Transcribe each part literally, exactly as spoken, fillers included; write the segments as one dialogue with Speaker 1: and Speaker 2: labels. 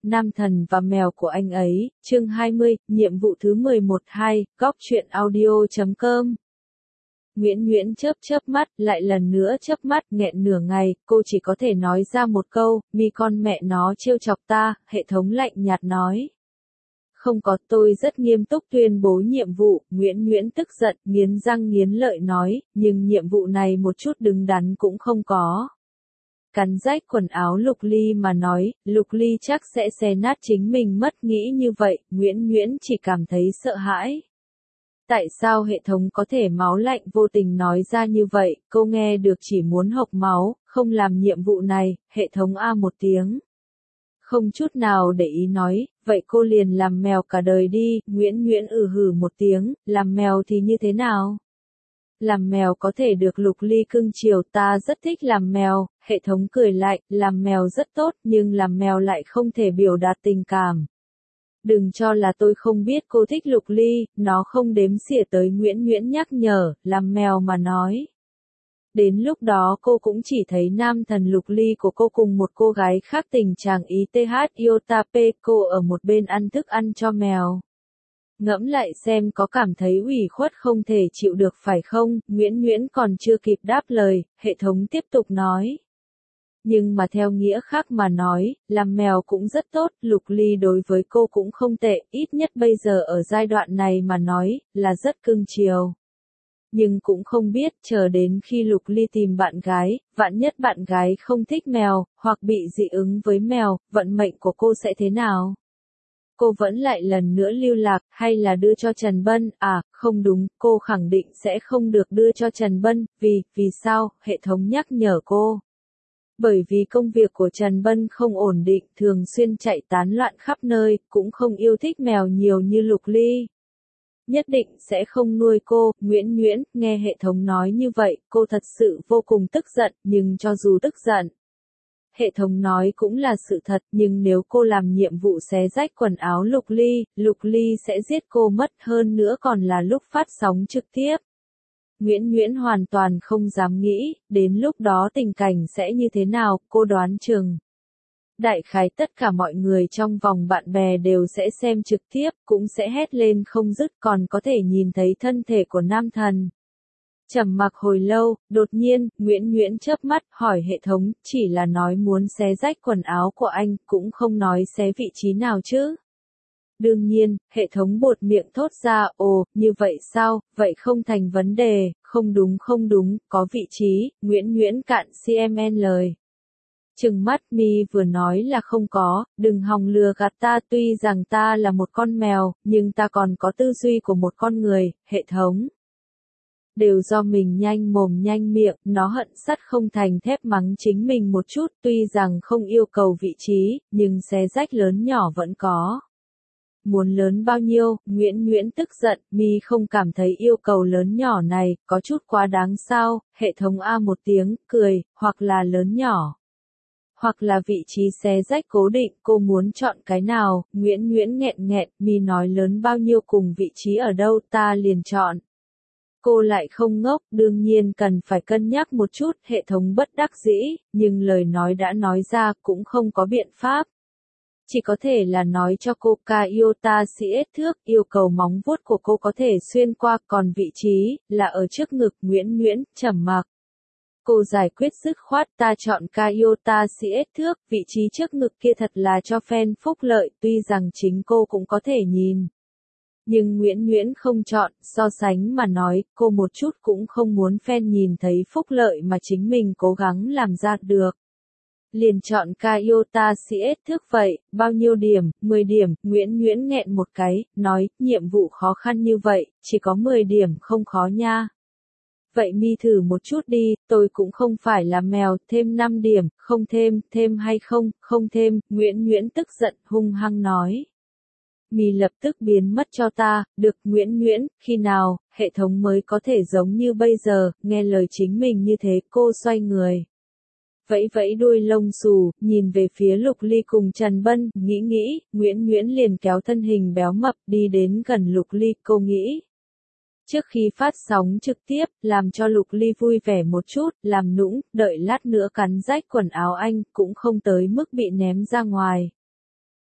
Speaker 1: Nam thần và mèo của anh ấy, chương hai mươi, nhiệm vụ thứ mười một hai, góc truyện audio chấm com. Nguyễn Nguyễn chớp chớp mắt, lại lần nữa chớp mắt, nghẹn nửa ngày, cô chỉ có thể nói ra một câu, mi con mẹ nó trêu chọc ta, hệ thống lạnh nhạt nói. Không có, tôi rất nghiêm túc tuyên bố nhiệm vụ, Nguyễn Nguyễn tức giận, nghiến răng nghiến lợi nói, nhưng nhiệm vụ này một chút đứng đắn cũng không có. Cắn rách quần áo Lục Ly mà nói, Lục Ly chắc sẽ xé nát chính mình mất, nghĩ như vậy, Nguyễn Nguyễn chỉ cảm thấy sợ hãi. Tại sao hệ thống có thể máu lạnh vô tình nói ra như vậy, cô nghe được chỉ muốn hộc máu, không làm nhiệm vụ này, hệ thống a một tiếng. Không chút nào để ý nói, vậy cô liền làm mèo cả đời đi, Nguyễn Nguyễn ừ hử một tiếng, làm mèo thì như thế nào? Làm mèo có thể được Lục Ly cưng chiều, ta rất thích làm mèo, hệ thống cười lại, làm mèo rất tốt nhưng làm mèo lại không thể biểu đạt tình cảm. Đừng cho là tôi không biết cô thích Lục Ly, nó không đếm xỉa tới Nguyễn Nguyễn nhắc nhở, làm mèo mà nói. Đến lúc đó cô cũng chỉ thấy nam thần Lục Ly của cô cùng một cô gái khác tình chàng ý th iota p, cô ở một bên ăn thức ăn cho mèo. Ngẫm lại xem có cảm thấy ủy khuất không thể chịu được phải không, Nguyễn Nguyễn còn chưa kịp đáp lời, hệ thống tiếp tục nói. Nhưng mà theo nghĩa khác mà nói, làm mèo cũng rất tốt, Lục Ly đối với cô cũng không tệ, ít nhất bây giờ ở giai đoạn này mà nói, là rất cưng chiều. Nhưng cũng không biết chờ đến khi Lục Ly tìm bạn gái, vạn nhất bạn gái không thích mèo, hoặc bị dị ứng với mèo, vận mệnh của cô sẽ thế nào? Cô vẫn lại lần nữa lưu lạc, hay là đưa cho Trần Bân, à, không đúng, cô khẳng định sẽ không được đưa cho Trần Bân, vì, vì sao, hệ thống nhắc nhở cô. Bởi vì công việc của Trần Bân không ổn định, thường xuyên chạy tán loạn khắp nơi, cũng không yêu thích mèo nhiều như Lục Ly. Nhất định sẽ không nuôi cô, Nguyễn Nguyễn, nghe hệ thống nói như vậy, cô thật sự vô cùng tức giận, nhưng cho dù tức giận. Hệ thống nói cũng là sự thật, nhưng nếu cô làm nhiệm vụ xé rách quần áo Lục Ly, Lục Ly sẽ giết cô mất, hơn nữa còn là lúc phát sóng trực tiếp. Nguyễn Nguyễn hoàn toàn không dám nghĩ, đến lúc đó tình cảnh sẽ như thế nào, cô đoán chừng. Đại khái tất cả mọi người trong vòng bạn bè đều sẽ xem trực tiếp, cũng sẽ hét lên không dứt, còn có thể nhìn thấy thân thể của nam thần. Trầm mặc hồi lâu, đột nhiên, Nguyễn Nguyễn chớp mắt, hỏi hệ thống, chỉ là nói muốn xé rách quần áo của anh, cũng không nói xé vị trí nào chứ. Đương nhiên, hệ thống buột miệng thốt ra, ồ, như vậy sao, vậy không thành vấn đề, không đúng không đúng, có vị trí, Nguyễn Nguyễn cạn cmn lời. Trừng mắt mi vừa nói là không có, đừng hòng lừa gạt ta, tuy rằng ta là một con mèo, nhưng ta còn có tư duy của một con người, hệ thống. Đều do mình nhanh mồm nhanh miệng, nó hận sắt không thành thép mắng chính mình một chút, tuy rằng không yêu cầu vị trí, nhưng xé rách lớn nhỏ vẫn có. Muốn lớn bao nhiêu, Nguyễn Nguyễn tức giận, mi không cảm thấy yêu cầu lớn nhỏ này, có chút quá đáng sao, hệ thống a một tiếng, cười, hoặc là lớn nhỏ. Hoặc là vị trí xé rách cố định, cô muốn chọn cái nào, Nguyễn Nguyễn nghẹn nghẹn, mi nói lớn bao nhiêu cùng vị trí ở đâu, ta liền chọn. Cô lại không ngốc, đương nhiên cần phải cân nhắc một chút, hệ thống bất đắc dĩ, nhưng lời nói đã nói ra cũng không có biện pháp. Chỉ có thể là nói cho cô ca iota xê ét thước, yêu cầu móng vuốt của cô có thể xuyên qua, còn vị trí, là ở trước ngực, Nguyễn Nguyễn, trầm mặc. Cô giải quyết dứt khoát, ta chọn ca iota xê ét thước, vị trí trước ngực kia thật là cho fan phúc lợi, tuy rằng chính cô cũng có thể nhìn. Nhưng Nguyễn Nguyễn không chọn, so sánh mà nói, cô một chút cũng không muốn fan nhìn thấy phúc lợi mà chính mình cố gắng làm ra được. Liền chọn ca iota xê ét thước vậy, bao nhiêu điểm, mười điểm, Nguyễn Nguyễn nghẹn một cái, nói, nhiệm vụ khó khăn như vậy, chỉ có mười điểm không khó nha. Vậy mi thử một chút đi, tôi cũng không phải là mèo, thêm năm điểm, không thêm, thêm hay không, không thêm, Nguyễn Nguyễn tức giận, hung hăng nói. Mi lập tức biến mất cho ta, được Nguyễn Nguyễn, khi nào, hệ thống mới có thể giống như bây giờ, nghe lời chính mình như thế, cô xoay người. Vẫy vẫy đuôi lông xù, nhìn về phía Lục Ly cùng Trần Bân, nghĩ nghĩ, Nguyễn Nguyễn liền kéo thân hình béo mập đi đến gần Lục Ly, cô nghĩ. Trước khi phát sóng trực tiếp, làm cho Lục Ly vui vẻ một chút, làm nũng, đợi lát nữa cắn rách quần áo anh, cũng không tới mức bị ném ra ngoài.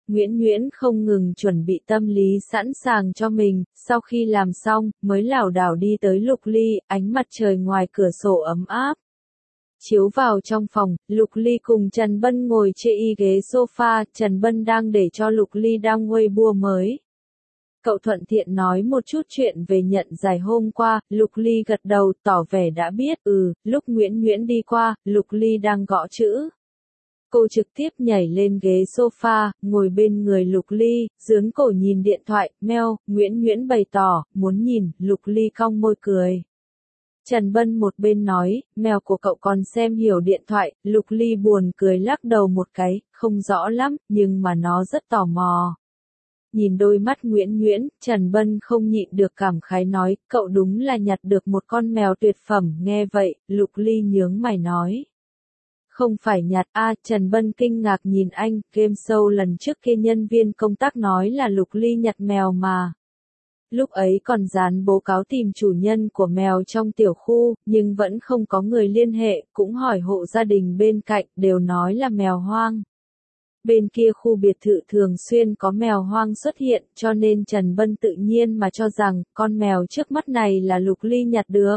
Speaker 1: Nguyễn Nguyễn không ngừng chuẩn bị tâm lý sẵn sàng cho mình, sau khi làm xong, mới lảo đảo đi tới Lục Ly, ánh mặt trời ngoài cửa sổ ấm áp. Chiếu vào trong phòng, Lục Ly cùng Trần Bân ngồi trên y ghế sofa, Trần Bân đang để cho Lục Ly đăng Weibo mới. Cậu thuận tiện nói một chút chuyện về nhận giải hôm qua, Lục Ly gật đầu, tỏ vẻ đã biết, ừ, lúc Nguyễn Nguyễn đi qua, Lục Ly đang gõ chữ. Cô trực tiếp nhảy lên ghế sofa, ngồi bên người Lục Ly, dướn cổ nhìn điện thoại, meo, Nguyễn Nguyễn bày tỏ, muốn nhìn, Lục Ly cong môi cười. Trần Bân một bên nói, mèo của cậu còn xem hiểu điện thoại, Lục Ly buồn cười lắc đầu một cái, không rõ lắm, nhưng mà nó rất tò mò. Nhìn đôi mắt Nguyễn Nguyễn, Trần Bân không nhịn được cảm khái nói, cậu đúng là nhặt được một con mèo tuyệt phẩm, nghe vậy, Lục Ly nhướng mày nói. Không phải nhặt, a Trần Bân kinh ngạc nhìn anh, game show lần trước kia nhân viên công tác nói là Lục Ly nhặt mèo mà. Lúc ấy còn dán bố cáo tìm chủ nhân của mèo trong tiểu khu, nhưng vẫn không có người liên hệ, cũng hỏi hộ gia đình bên cạnh, đều nói là mèo hoang. Bên kia khu biệt thự thường xuyên có mèo hoang xuất hiện, cho nên Trần Bân tự nhiên mà cho rằng, con mèo trước mắt này là Lục Ly nhặt được.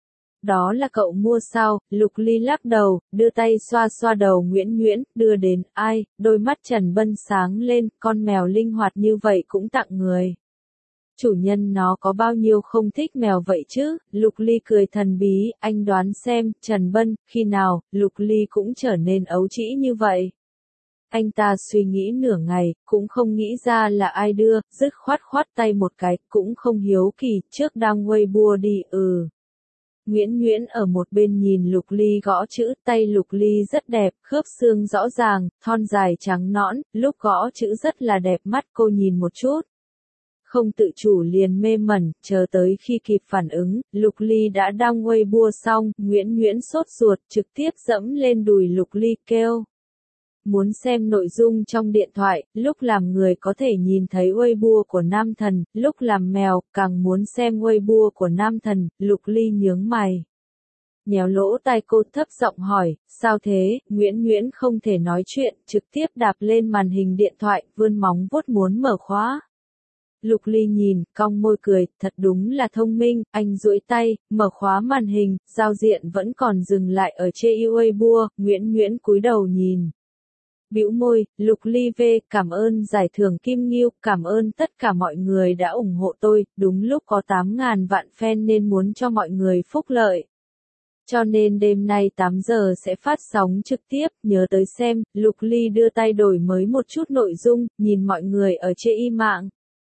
Speaker 1: Đó là cậu mua sao? Lục Ly lắc đầu, đưa tay xoa xoa đầu Nguyễn Nguyễn, đưa đến, ai, đôi mắt Trần Bân sáng lên, con mèo linh hoạt như vậy cũng tặng người. Chủ nhân nó có bao nhiêu không thích mèo vậy chứ? Lục Ly cười thần bí, anh đoán xem, Trần Bân, khi nào, Lục Ly cũng trở nên ấu trĩ như vậy. Anh ta suy nghĩ nửa ngày, cũng không nghĩ ra là ai đưa, dứt khoát khoát tay một cái, cũng không hiếu kỳ, trước đang Weibo đi, ừ. Nguyễn Nguyễn ở một bên nhìn Lục Ly gõ chữ, tay Lục Ly rất đẹp, khớp xương rõ ràng, thon dài trắng nõn, lúc gõ chữ rất là đẹp mắt, cô nhìn một chút. Không tự chủ liền mê mẩn, chờ tới khi kịp phản ứng, Lục Ly đã đăng Weibo xong, Nguyễn Nguyễn sốt ruột, trực tiếp dẫm lên đùi Lục Ly kêu. Muốn xem nội dung trong điện thoại, lúc làm người có thể nhìn thấy Weibo của nam thần, lúc làm mèo, càng muốn xem Weibo của nam thần, Lục Ly nhướng mày. Nhéo lỗ tai cô thấp giọng hỏi, sao thế, Nguyễn Nguyễn không thể nói chuyện, trực tiếp đạp lên màn hình điện thoại, vươn móng vuốt muốn mở khóa. Lục Ly nhìn, cong môi cười, thật đúng là thông minh, anh duỗi tay, mở khóa màn hình, giao diện vẫn còn dừng lại ở trên Weibo, Nguyễn Nguyễn cúi đầu nhìn. Bĩu môi, Lục Ly V, cảm ơn giải thưởng Kim Ngưu, cảm ơn tất cả mọi người đã ủng hộ tôi, đúng lúc có tám ngàn vạn fan nên muốn cho mọi người phúc lợi. Cho nên đêm nay tám giờ sẽ phát sóng trực tiếp, nhớ tới xem, Lục Ly đưa tay đổi mới một chút nội dung, nhìn mọi người ở trên y mạng.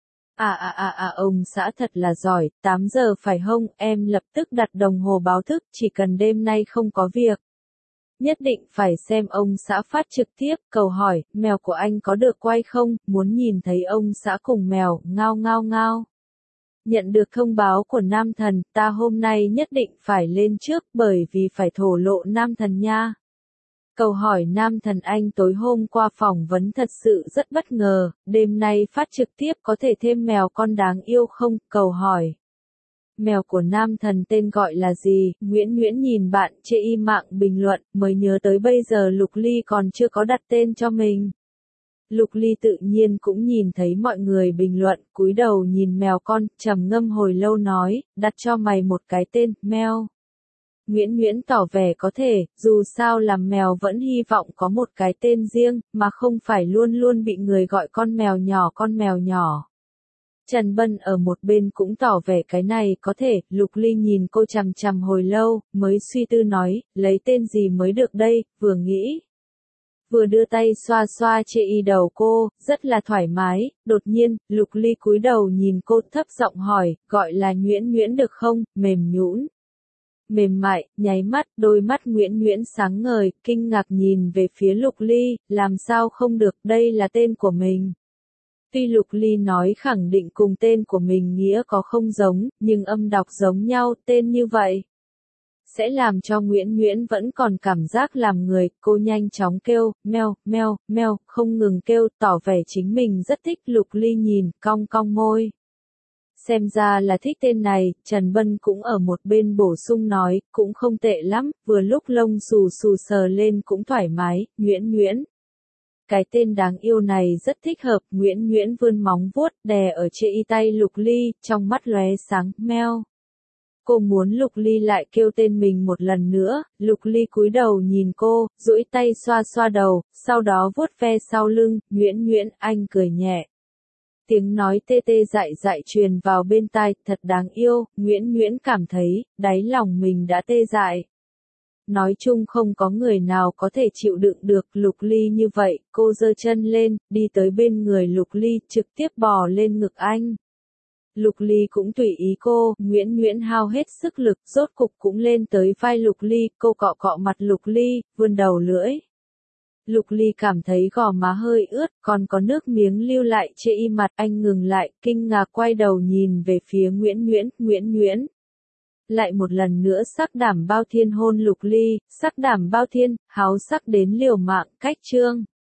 Speaker 1: À à à à ông xã thật là giỏi, tám giờ phải không, em lập tức đặt đồng hồ báo thức, chỉ cần đêm nay không có việc. Nhất định phải xem ông xã phát trực tiếp, cầu hỏi, mèo của anh có được quay không, muốn nhìn thấy ông xã cùng mèo, ngao ngao ngao. Nhận được thông báo của nam thần, ta hôm nay nhất định phải lên trước bởi vì phải thổ lộ nam thần nha. Cầu hỏi nam thần anh tối hôm qua phỏng vấn thật sự rất bất ngờ, đêm nay phát trực tiếp có thể thêm mèo con đáng yêu không, cầu hỏi. Mèo của nam thần tên gọi là gì? Nguyễn Nguyễn nhìn bạn trên y mạng bình luận, mới nhớ tới bây giờ Lục Ly còn chưa có đặt tên cho mình. Lục Ly tự nhiên cũng nhìn thấy mọi người bình luận, cúi đầu nhìn mèo con, trầm ngâm hồi lâu nói, đặt cho mày một cái tên, mèo. Nguyễn Nguyễn tỏ vẻ có thể, dù sao làm mèo vẫn hy vọng có một cái tên riêng, mà không phải luôn luôn bị người gọi con mèo nhỏ con mèo nhỏ. Trần Bân ở một bên cũng tỏ vẻ cái này có thể, Lục Ly nhìn cô chằm chằm hồi lâu, mới suy tư nói, lấy tên gì mới được đây, vừa nghĩ. Vừa đưa tay xoa xoa trên y đầu cô, rất là thoải mái, đột nhiên, Lục Ly cúi đầu nhìn cô thấp giọng hỏi, gọi là Nguyễn Nguyễn được không, mềm nhũn. Mềm mại, nháy mắt, đôi mắt Nguyễn Nguyễn sáng ngời, kinh ngạc nhìn về phía Lục Ly, làm sao không được, đây là tên của mình. Tuy Lục Ly nói khẳng định cùng tên của mình nghĩa có không giống, nhưng âm đọc giống nhau, tên như vậy. Sẽ làm cho Nguyễn Nguyễn vẫn còn cảm giác làm người, cô nhanh chóng kêu, meo, meo, meo, không ngừng kêu, tỏ vẻ chính mình rất thích. Lục Ly nhìn, cong cong môi. Xem ra là thích tên này, Trần Bân cũng ở một bên bổ sung nói, cũng không tệ lắm, vừa lúc lông xù xù sờ lên cũng thoải mái, Nguyễn Nguyễn. cái tên đáng yêu này rất thích hợp, Nguyễn Nguyễn vươn móng vuốt, đè ở trên y tay Lục Ly, trong mắt lóe sáng, meo. Cô muốn Lục Ly lại kêu tên mình một lần nữa, Lục Ly cúi đầu nhìn cô, duỗi tay xoa xoa đầu, sau đó vuốt ve sau lưng, Nguyễn Nguyễn, anh cười nhẹ. Tiếng nói tê tê dại dại truyền vào bên tai, thật đáng yêu, Nguyễn Nguyễn cảm thấy, đáy lòng mình đã tê dại. Nói chung không có người nào có thể chịu đựng được Lục Ly như vậy, cô giơ chân lên, đi tới bên người Lục Ly, trực tiếp bò lên ngực anh. Lục Ly cũng tùy ý cô, Nguyễn Nguyễn hao hết sức lực, rốt cục cũng lên tới vai Lục Ly, cô cọ cọ mặt Lục Ly, vươn đầu lưỡi. Lục Ly cảm thấy gò má hơi ướt, còn có nước miếng lưu lại trên y mặt, anh ngừng lại, kinh ngạc quay đầu nhìn về phía Nguyễn Nguyễn, Nguyễn Nguyễn. Lại một lần nữa sắc đảm bao thiên hôn Lục Ly, sắc đảm bao thiên, háo sắc đến liều mạng, cách chương.